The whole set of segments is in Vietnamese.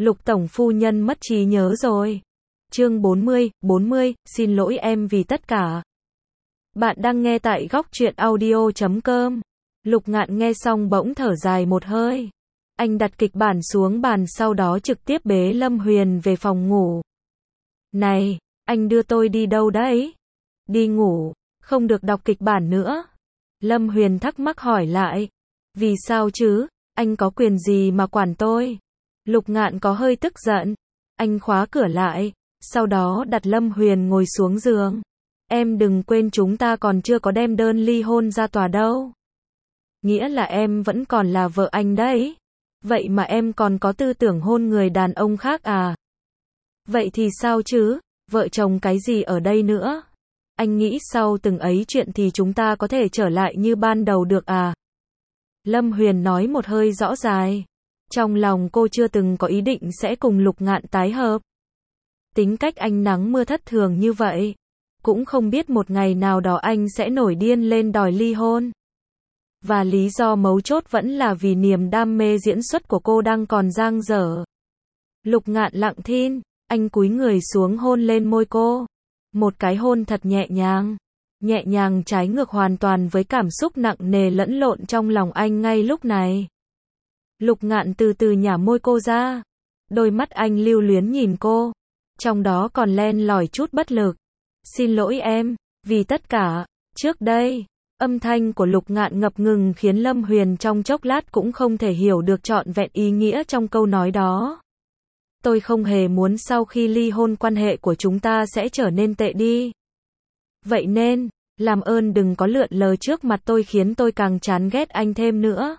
Lục tổng phu nhân mất trí nhớ rồi. Chương 40, xin lỗi em vì tất cả. Bạn đang nghe tại góc truyện audio.com. Lục Ngạn nghe xong bỗng thở dài một hơi. Anh đặt kịch bản xuống bàn sau đó trực tiếp bế Lâm Huyền về phòng ngủ. Này, anh đưa tôi đi đâu đấy? Đi ngủ, không được đọc kịch bản nữa. Lâm Huyền thắc mắc hỏi lại. Vì sao chứ, anh có quyền gì mà quản tôi? Lục Ngạn có hơi tức giận. Anh khóa cửa lại, sau đó đặt Lâm Huyền ngồi xuống giường. Em đừng quên chúng ta còn chưa có đem đơn ly hôn ra tòa đâu. Nghĩa là em vẫn còn là vợ anh đấy. Vậy mà em còn có tư tưởng hôn người đàn ông khác à? Vậy thì sao chứ, vợ chồng cái gì ở đây nữa? Anh nghĩ sau từng ấy chuyện thì chúng ta có thể trở lại như ban đầu được à? Lâm Huyền nói một hơi rõ dài. Trong lòng cô chưa từng có ý định sẽ cùng Lục Ngạn tái hợp. Tính cách anh nắng mưa thất thường như vậy. Cũng không biết một ngày nào đó anh sẽ nổi điên lên đòi ly hôn. Và lý do mấu chốt vẫn là vì niềm đam mê diễn xuất của cô đang còn dang dở. Lục Ngạn lặng thinh, anh cúi người xuống hôn lên môi cô. Một cái hôn thật nhẹ nhàng trái ngược hoàn toàn với cảm xúc nặng nề lẫn lộn trong lòng anh ngay lúc này. Lục Ngạn từ từ nhả môi cô ra. Đôi mắt anh lưu luyến nhìn cô. Trong đó còn len lỏi chút bất lực. Xin lỗi em, vì tất cả, trước đây. Âm thanh của Lục Ngạn ngập ngừng khiến Lâm Huyền trong chốc lát cũng không thể hiểu được trọn vẹn ý nghĩa trong câu nói đó. Tôi không hề muốn sau khi ly hôn quan hệ của chúng ta sẽ trở nên tệ đi. Vậy nên, làm ơn đừng có lượn lờ trước mặt tôi khiến tôi càng chán ghét anh thêm nữa.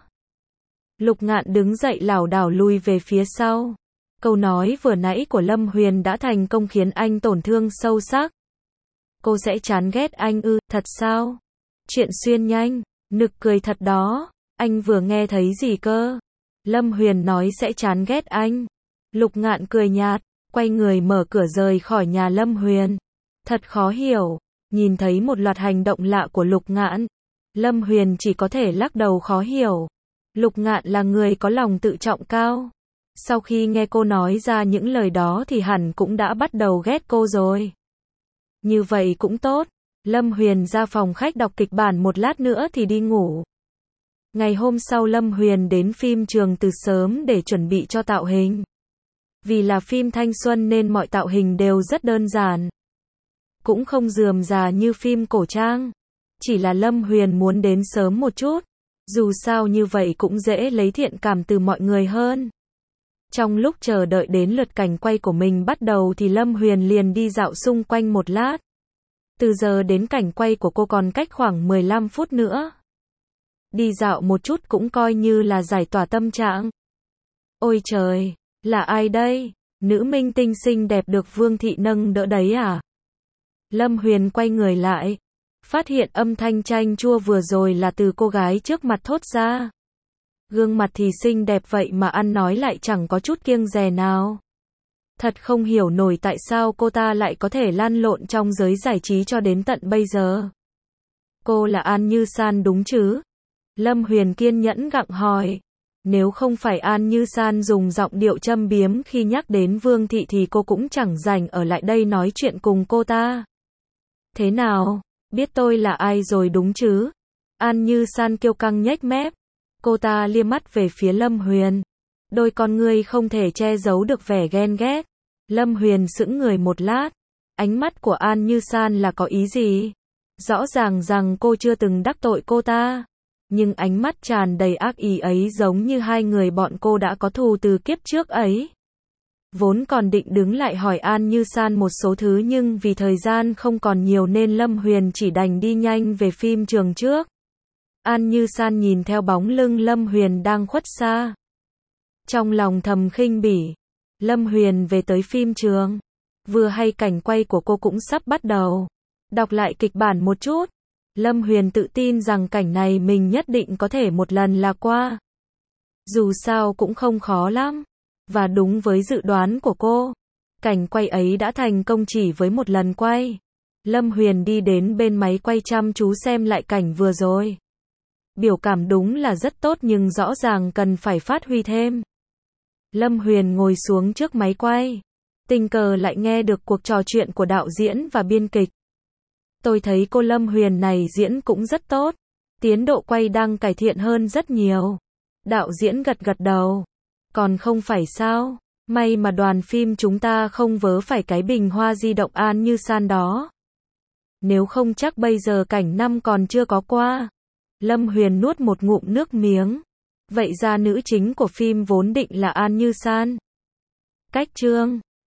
Lục Ngạn đứng dậy lảo đảo lùi về phía sau. Câu nói vừa nãy của Lâm Huyền đã thành công khiến anh tổn thương sâu sắc. Cô sẽ chán ghét anh ư, thật sao? Chuyện xuyên nhanh, nực cười thật đó. Anh vừa nghe thấy gì cơ? Lâm Huyền nói sẽ chán ghét anh. Lục Ngạn cười nhạt, quay người mở cửa rời khỏi nhà Lâm Huyền. Thật khó hiểu, nhìn thấy một loạt hành động lạ của Lục Ngạn. Lâm Huyền chỉ có thể lắc đầu khó hiểu. Lục Ngạn là người có lòng tự trọng cao. Sau khi nghe cô nói ra những lời đó thì hẳn cũng đã bắt đầu ghét cô rồi. Như vậy cũng tốt. Lâm Huyền ra phòng khách đọc kịch bản một lát nữa thì đi ngủ. Ngày hôm sau Lâm Huyền đến phim trường từ sớm để chuẩn bị cho tạo hình. Vì là phim thanh xuân nên mọi tạo hình đều rất đơn giản. Cũng không rườm rà như phim cổ trang. Chỉ là Lâm Huyền muốn đến sớm một chút. Dù sao như vậy cũng dễ lấy thiện cảm từ mọi người hơn. Trong lúc chờ đợi đến lượt cảnh quay của mình bắt đầu thì Lâm Huyền liền đi dạo xung quanh một lát. Từ giờ đến cảnh quay của cô còn cách khoảng 15 phút nữa. Đi dạo một chút cũng coi như là giải tỏa tâm trạng. Ôi trời, là ai đây? Nữ minh tinh xinh đẹp được Vương Thị nâng đỡ đấy à? Lâm Huyền quay người lại. Phát hiện âm thanh chanh chua vừa rồi là từ cô gái trước mặt thốt ra. Gương mặt thì xinh đẹp vậy mà ăn nói lại chẳng có chút kiêng dè nào. Thật không hiểu nổi tại sao cô ta lại có thể lăn lộn trong giới giải trí cho đến tận bây giờ. Cô là An Như San đúng chứ? Lâm Huyền kiên nhẫn gặng hỏi. Nếu không phải An Như San dùng giọng điệu châm biếm khi nhắc đến Vương Thị thì cô cũng chẳng rảnh ở lại đây nói chuyện cùng cô ta. Thế nào, biết tôi là ai rồi đúng chứ? An Như San kiêu căng nhếch mép. Cô ta liếc mắt về phía Lâm Huyền. Đôi con ngươi không thể che giấu được vẻ ghen ghét. Lâm Huyền sững người một lát. Ánh mắt của An Như San là có ý gì? Rõ ràng rằng cô chưa từng đắc tội cô ta. Nhưng ánh mắt tràn đầy ác ý ấy giống như hai người bọn cô đã có thù từ kiếp trước ấy. Vốn còn định đứng lại hỏi An Như San một số thứ nhưng vì thời gian không còn nhiều nên Lâm Huyền chỉ đành đi nhanh về phim trường trước. An Như San nhìn theo bóng lưng Lâm Huyền đang khuất xa. Trong lòng thầm khinh bỉ. Lâm Huyền về tới phim trường. Vừa hay cảnh quay của cô cũng sắp bắt đầu. Đọc lại kịch bản một chút. Lâm Huyền tự tin rằng cảnh này mình nhất định có thể một lần là qua. Dù sao cũng không khó lắm. Và đúng với dự đoán của cô. Cảnh quay ấy đã thành công chỉ với một lần quay. Lâm Huyền đi đến bên máy quay chăm chú xem lại cảnh vừa rồi. Biểu cảm đúng là rất tốt nhưng rõ ràng cần phải phát huy thêm. Lâm Huyền ngồi xuống trước máy quay. Tình cờ lại nghe được cuộc trò chuyện của đạo diễn và biên kịch. Tôi thấy cô Lâm Huyền này diễn cũng rất tốt. Tiến độ quay đang cải thiện hơn rất nhiều. Đạo diễn gật gật đầu. Còn không phải sao? May mà đoàn phim chúng ta không vớ phải cái bình hoa di động An Như San đó. Nếu không chắc bây giờ cảnh năm còn chưa có qua. Lâm Huyền nuốt một ngụm nước miếng. Vậy ra nữ chính của phim vốn định là An Như San. Cách chương